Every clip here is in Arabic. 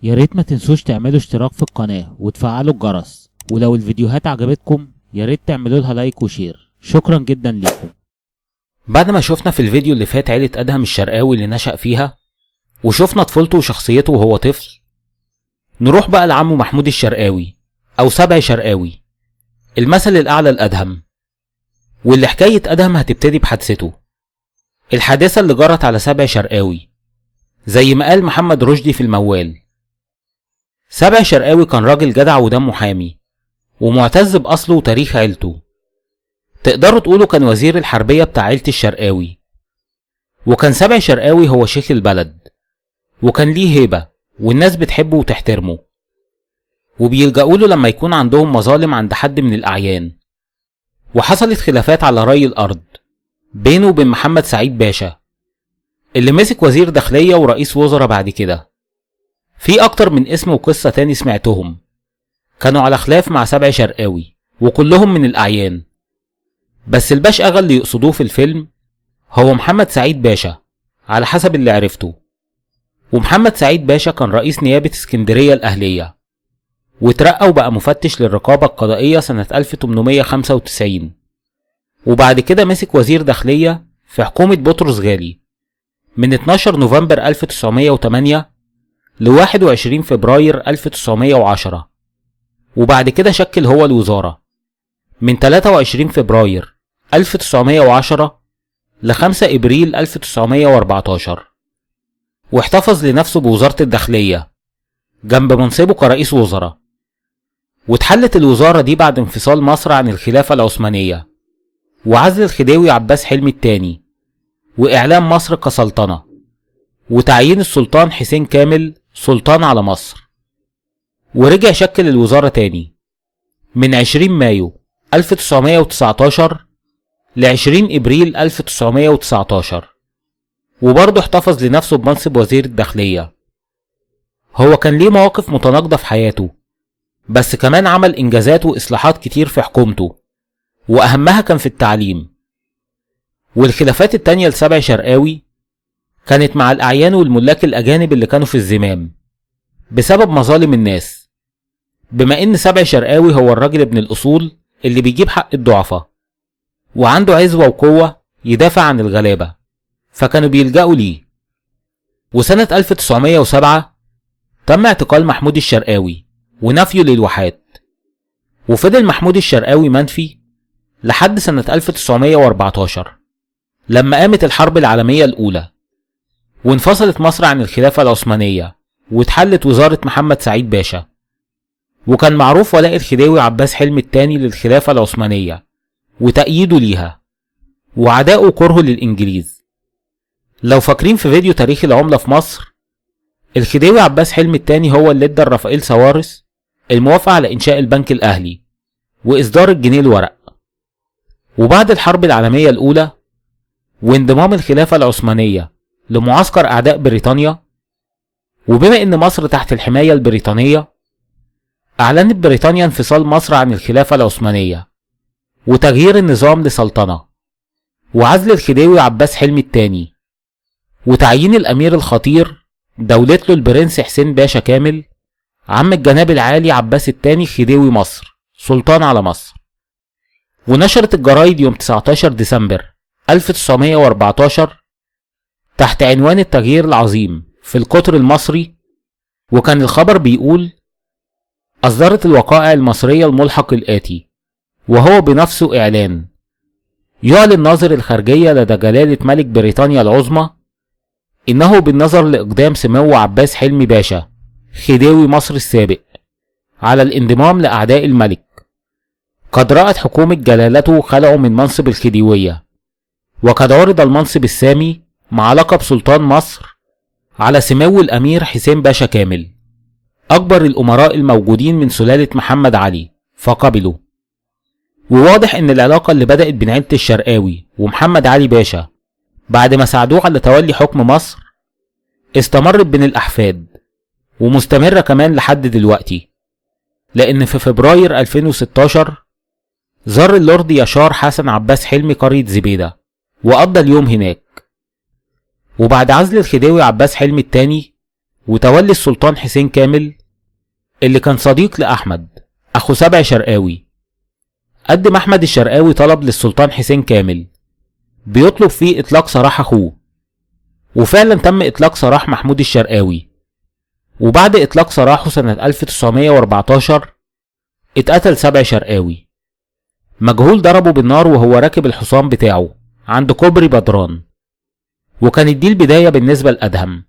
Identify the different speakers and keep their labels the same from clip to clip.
Speaker 1: ياريت ما تنسوش تعملوا اشتراك في القناة وتفعلوا الجرس، ولو الفيديوهات عجبتكم ياريت تعملوا لها لايك وشير. شكرا جدا ليكم.
Speaker 2: بعد ما شفنا في الفيديو اللي فات عيلة أدهم الشرقاوي اللي نشأ فيها، وشفنا طفولته وشخصيته وهو طفل، نروح بقى لعمه محمود الشرقاوي أو سبع شرقاوي، المثل الأعلى لأدهم، واللي حكاية أدهم هتبتدي بحادثته، الحادثة اللي جرت على سبع شرقاوي زي ما قال محمد رشدي في الموال. سبع شرقاوي كان راجل جدع ودمه حامي ومعتز بأصله وتاريخ عيلته، تقدروا تقولوا كان وزير الحربية بتاع عيلة الشرقاوي. وكان سبع شرقاوي هو شيخ البلد، وكان ليه هيبة والناس بتحبه وتحترمه، وبيلجأوا له لما يكون عندهم مظالم عند حد من الأعيان. وحصلت خلافات على ري الأرض بينه وبين محمد سعيد باشا اللي مسك وزير داخلية ورئيس وزراء بعد كده. في أكتر من اسم وقصة تاني سمعتهم كانوا على خلاف مع سبع شرقاوي وكلهم من الأعيان، بس الباش أغا اللي يقصدوه في الفيلم هو محمد سعيد باشا على حسب اللي عرفته. ومحمد سعيد باشا كان رئيس نيابة اسكندرية الأهلية، واترقى وبقى مفتش للرقابة القضائية سنة 1895، وبعد كده مسك وزير داخلية في حكومة بطرس غالي من 12 نوفمبر 1908 ل 21 فبراير 1910، وبعد كده شكل هو الوزارة من 23 فبراير 1910 ل 5 ابريل 1914، واحتفظ لنفسه بوزارة الداخلية جنب منصبه كرئيس وزراء. واتحلت الوزارة دي بعد انفصال مصر عن الخلافة العثمانية وعزل الخديوي عباس حلمي الثاني وإعلان مصر كسلطنة وتعيين السلطان حسين كامل سلطان على مصر. ورجع شكل الوزارة تاني من 20 مايو 1919 ل 20 ابريل 1919، وبرضه احتفظ لنفسه بمنصب وزير الداخلية. هو كان ليه مواقف متناقضة في حياته، بس كمان عمل انجازات واصلاحات كتير في حكومته، واهمها كان في التعليم. والخلافات التانية لسبع شرقاوي كانت مع الاعيان والملاك الاجانب اللي كانوا في الزمام بسبب مظالم الناس، بما ان سبع شرقاوي هو الراجل ابن الاصول اللي بيجيب حق الضعفاء وعنده عزوة وقوة يدافع عن الغلابة، فكانوا بيلجأوا ليه. وسنة 1907 تم اعتقال محمود الشرقاوي ونفيه للواحات، وفضل محمود الشرقاوي منفي لحد سنة 1914 لما قامت الحرب العالمية الأولى وانفصلت مصر عن الخلافة العثمانية واتحلت وزارة محمد سعيد باشا. وكان معروف ولاء الخديوي عباس حلمي الثاني للخلافة العثمانية وتأييده ليها وعداءه وكرهه للإنجليز. لو فاكرين في فيديو تاريخ العملة في مصر، الخديوي عباس حلمي الثاني هو اللي ادى رافائيل سوارس الموافقة على إنشاء البنك الأهلي وإصدار الجنيه الورق. وبعد الحرب العالمية الأولى وانضمام الخلافة العثمانية لمعسكر أعداء بريطانيا، وبما إن مصر تحت الحماية البريطانية، أعلنت بريطانيا انفصال مصر عن الخلافة العثمانية وتغيير النظام لسلطنة، وعزل الخديوي عباس حلمي الثاني وتعيين الأمير الخطير دولته البرنس حسين باشا كامل عم الجناب العالي عباس الثاني خديوي مصر سلطان على مصر. ونشرت الجرايد يوم 19 ديسمبر 1914 تحت عنوان التغيير العظيم في القطر المصري، وكان الخبر بيقول: أصدرت الوقائع المصرية الملحق الآتي، وهو بنفسه إعلان: يعلن ناظر الخارجية لدى جلالة ملك بريطانيا العظمى إنه بالنظر لإقدام سمو عباس حلمي باشا خديوي مصر السابق على الانضمام لأعداء الملك، قد رأت حكومة جلالته خلعه من منصب الخديوية، وقد عرض المنصب السامي مع لقب سلطان مصر على سمو الأمير حسين باشا كامل أكبر الأمراء الموجودين من سلالة محمد علي، فقبلوا. وواضح إن العلاقة اللي بدأت بين عيلة الشرقاوي ومحمد علي باشا بعد ما ساعدوه على تولي حكم مصر استمرت بين الأحفاد ومستمرة كمان لحد دلوقتي، لأن في فبراير 2016 زار اللورد يشار حسن عباس حلمي قرية زبيدة وقضى اليوم هناك. وبعد عزل الخديوي عباس حلمي الثاني وتولي السلطان حسين كامل اللي كان صديق لأحمد أخو سبعي شرقاوي. قدم أحمد الشرقاوي طلب للسلطان حسين كامل بيطلب فيه إطلاق سراح أخوه، وفعلا تم إطلاق سراح محمود الشرقاوي. وبعد إطلاق سراحه سنة 1914 اتقتل سبعي شرقاوي. مجهول ضربه بالنار وهو راكب الحصان بتاعه عند كوبري بدران، وكانت دي البداية بالنسبة لأدهم.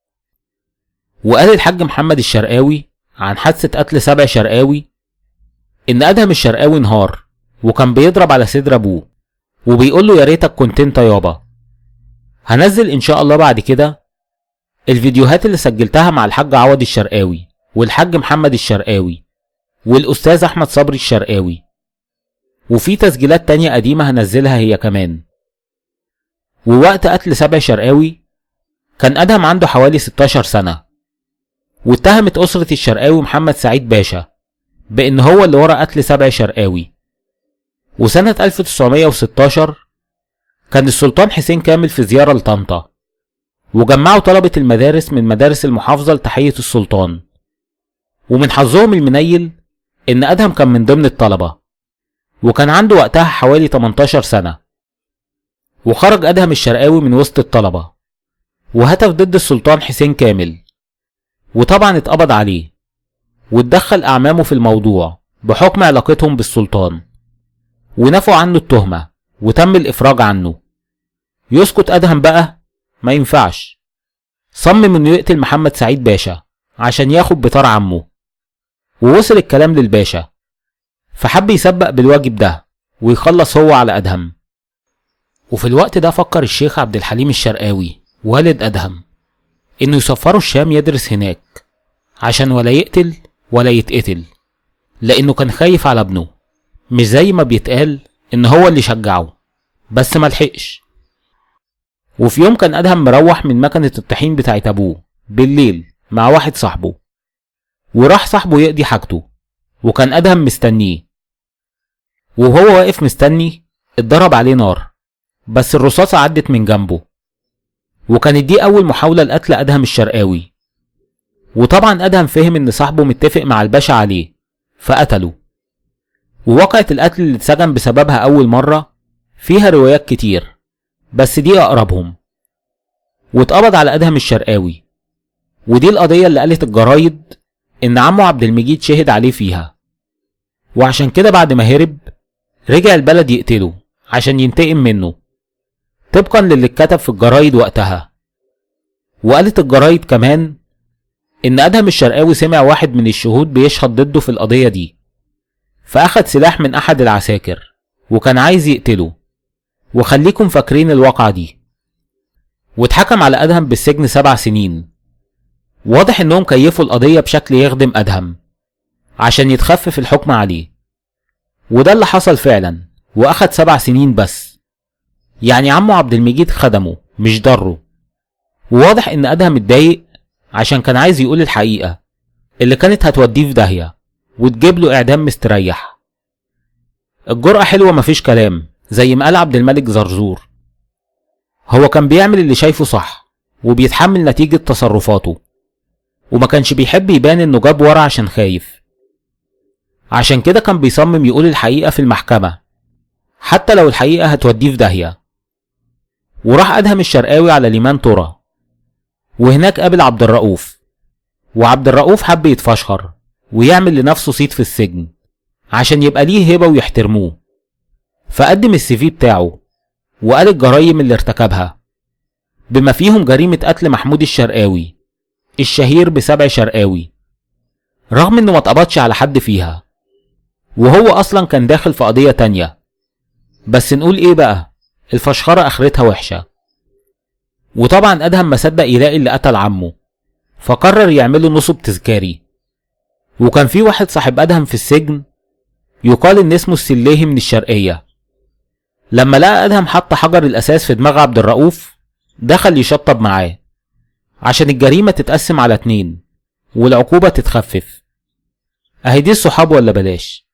Speaker 2: وقال الحاج محمد الشرقاوي عن حادثة قتل سبعي شرقاوي إن أدهم الشرقاوي انهار وكان بيضرب على صدر أبوه وبيقول له يا ريتك كنت انت يابا. هنزل إن شاء الله بعد كده الفيديوهات اللي سجلتها مع الحاج عوض الشرقاوي والحاج محمد الشرقاوي والأستاذ أحمد صبري الشرقاوي، وفي تسجيلات تانية قديمة هنزلها هي كمان. ووقت قتل سبعي شرقاوي كان أدهم عنده حوالي 16 سنة، واتهمت أسرة الشرقاوي محمد سعيد باشا بأن هو اللي ورا قتل سبعي شرقاوي. وسنة 1916 كان السلطان حسين كامل في زيارة لطنطا، وجمعوا طلبة المدارس من مدارس المحافظة لتحية السلطان، ومن حظهم المنيل إن أدهم كان من ضمن الطلبة، وكان عنده وقتها حوالي 18 سنة. وخرج أدهم الشرقاوي من وسط الطلبة وهتف ضد السلطان حسين كامل، وطبعا اتقبض عليه واتدخل أعمامه في الموضوع بحكم علاقتهم بالسلطان، ونفوا عنه التهمة وتم الإفراج عنه. يسكت أدهم بقى؟ ما ينفعش. صمم إنه يقتل محمد سعيد باشا عشان ياخد بطار عمه، ووصل الكلام للباشا فحب يسبق بالواجب ده ويخلص هو على أدهم. وفي الوقت ده فكر الشيخ عبد الحليم الشرقاوي والد أدهم إنه يسفره الشام يدرس هناك عشان ولا يقتل ولا يتقتل، لأنه كان خايف على ابنه، مش زي ما بيتقال إن هو اللي شجعه، بس ملحقش. وفي يوم كان أدهم مروح من مكنة الطحين بتاعت أبوه بالليل مع واحد صاحبه، وراح صاحبه يقضي حاجته، وكان أدهم مستنيه. وهو واقف مستني اتضرب عليه نار، بس الرصاصة عدت من جنبه، وكانت دي أول محاولة لقتل أدهم الشرقاوي. وطبعا أدهم فهم إن صاحبه متفق مع الباشا عليه فقتله. ووقعت القتل اللي اتسجن بسببها أول مرة فيها روايات كتير، بس دي أقربهم. واتقبض على أدهم الشرقاوي، ودي القضية اللي قالت الجرايد إن عمه عبد المجيد شهد عليه فيها، وعشان كده بعد ما هرب رجع البلد يقتله عشان ينتقم منه طبقا للي اتكتب في الجرايد وقتها. وقالت الجرايد كمان إن أدهم الشرقاوي سمع واحد من الشهود بيشهد ضده في القضية دي، فأخد سلاح من أحد العساكر وكان عايز يقتله. وخليكم فاكرين الواقعة دي. واتحكم على أدهم بالسجن 7 سنين. واضح إنهم كيفوا القضية بشكل يخدم أدهم عشان يتخفف الحكم عليه، وده اللي حصل فعلا، وأخد 7 سنين بس. يعني عمه عبد المجيد خدمه مش ضره. وواضح إن أدهم اتضايق عشان كان عايز يقول الحقيقة اللي كانت هتوديه في داهية وتجيب له إعدام مستريح. الجرأة حلوة مفيش كلام، زي ما قال عبد الملك زرزور. هو كان بيعمل اللي شايفه صح وبيتحمل نتيجة تصرفاته، وما كانش بيحب يبان إنه جاب ورا عشان خايف. عشان كده كان بيصمم يقول الحقيقة في المحكمة حتى لو الحقيقة هتوديه في داهية. وراح أدهم الشرقاوي على ليمان ترى، وهناك قابل عبد الرؤوف. وعبد الرؤوف حب يتفشخر ويعمل لنفسه صيت في السجن عشان يبقى ليه هيبة ويحترموه، فقدم السي في بتاعه وقال الجرايم اللي ارتكبها بما فيهم جريمة قتل محمود الشرقاوي الشهير بسبعي شرقاوي، رغم انه ما اتقبضش على حد فيها، وهو اصلا كان داخل في قضية تانية. بس نقول ايه بقى، الفشخرة اخرتها وحشة. وطبعا ادهم ما صدق يلاقي اللي قتل عمه، فقرر يعمله نصب تذكاري. وكان في واحد صاحب ادهم في السجن يقال ان اسمه السليهي من الشرقية. لما لقى ادهم حط حجر الاساس في دماغ عبد الرؤوف دخل يشطب معاه عشان الجريمة تتقسم على 2 والعقوبة تتخفف. اهي دي الصحاب ولا بلاش.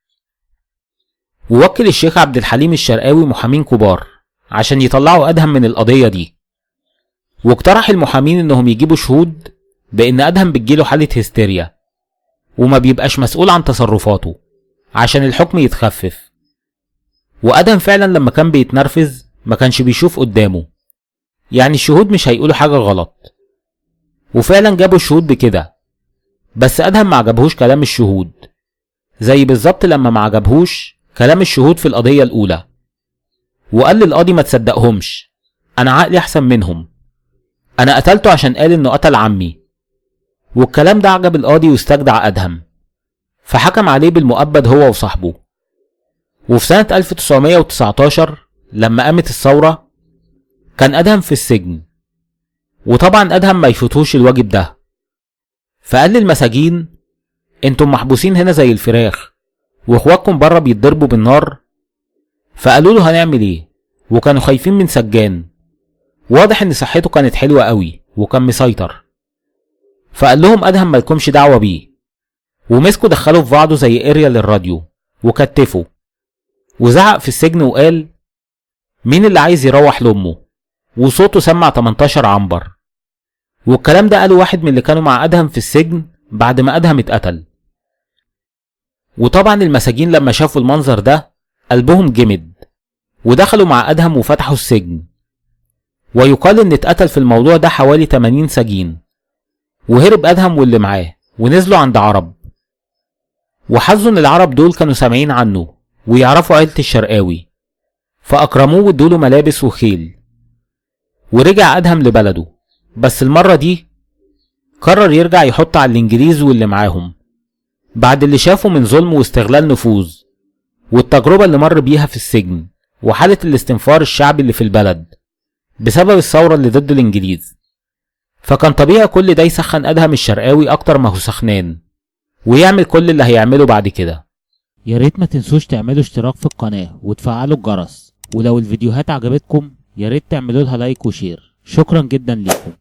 Speaker 2: ووكل الشيخ عبد الحليم الشرقاوي محامين كبار عشان يطلعوا ادهم من القضية دي، واقترح المحامين انهم يجيبوا شهود بإن أدهم بتجيله حالة هستيريا وما بيبقاش مسؤول عن تصرفاته عشان الحكم يتخفف. وأدهم فعلا لما كان بيتنرفز ما كانش بيشوف قدامه، يعني الشهود مش هيقولوا حاجة غلط. وفعلا جابوا الشهود بكده، بس أدهم ما عجبهوش كلام الشهود، زي بالظبط لما ما عجبهوش كلام الشهود في القضية الأولى، وقال للقاضي ما تصدقهمش، أنا عقلي أحسن منهم، أنا قتلته عشان قال إنه قتل عمي. والكلام ده عجب القاضي واستجدع أدهم، فحكم عليه بالمؤبد هو وصاحبه. وفي سنة 1919 لما قامت الثورة كان أدهم في السجن، وطبعا أدهم ما يفوتوش الواجب ده، فقال للمساجين انتم محبوسين هنا زي الفراخ واخواتكم بره بيتضربوا بالنار. فقالوا له هنعمل ايه، وكانوا خايفين من سجان، واضح ان صحته كانت حلوة قوي وكان مسيطر. فقال لهم أدهم مالكمش دعوة بيه، ومسكوا دخلوا في بعضه زي اريا للراديو وكتفوا، وزعق في السجن وقال مين اللي عايز يروح لأمه، وصوته سمع 18 عنبر. والكلام ده قاله واحد من اللي كانوا مع أدهم في السجن بعد ما أدهم اتقتل. وطبعا المساجين لما شافوا المنظر ده قلبهم جمد، ودخلوا مع أدهم وفتحوا السجن. ويقال ان اتقتل في الموضوع ده حوالي 80 سجين، وهرب أدهم واللي معاه ونزلوا عند عرب. وحظوا ان العرب دول كانوا سامعين عنه ويعرفوا عيلة الشرقاوي، فأكرموه وادوله ملابس وخيل. ورجع أدهم لبلده، بس المرة دي قرر يرجع يحط على الإنجليز واللي معاهم بعد اللي شافه من ظلم واستغلال نفوذ، والتجربة اللي مر بيها في السجن، وحالة الاستنفار الشعبي اللي في البلد بسبب الثورة اللي ضد الإنجليز. فكان طبيعي كل ده يسخن أدهم الشرقاوي أكتر ما هو سخنان، ويعمل كل اللي هيعمله بعد كده.
Speaker 1: يا ريت ما تنسوش تعملوا اشتراك في القناة وتفعلوا الجرس، ولو الفيديوهات عجبتكم يا ريت تعملوا لها لايك وشير. شكرا جدا ليكم.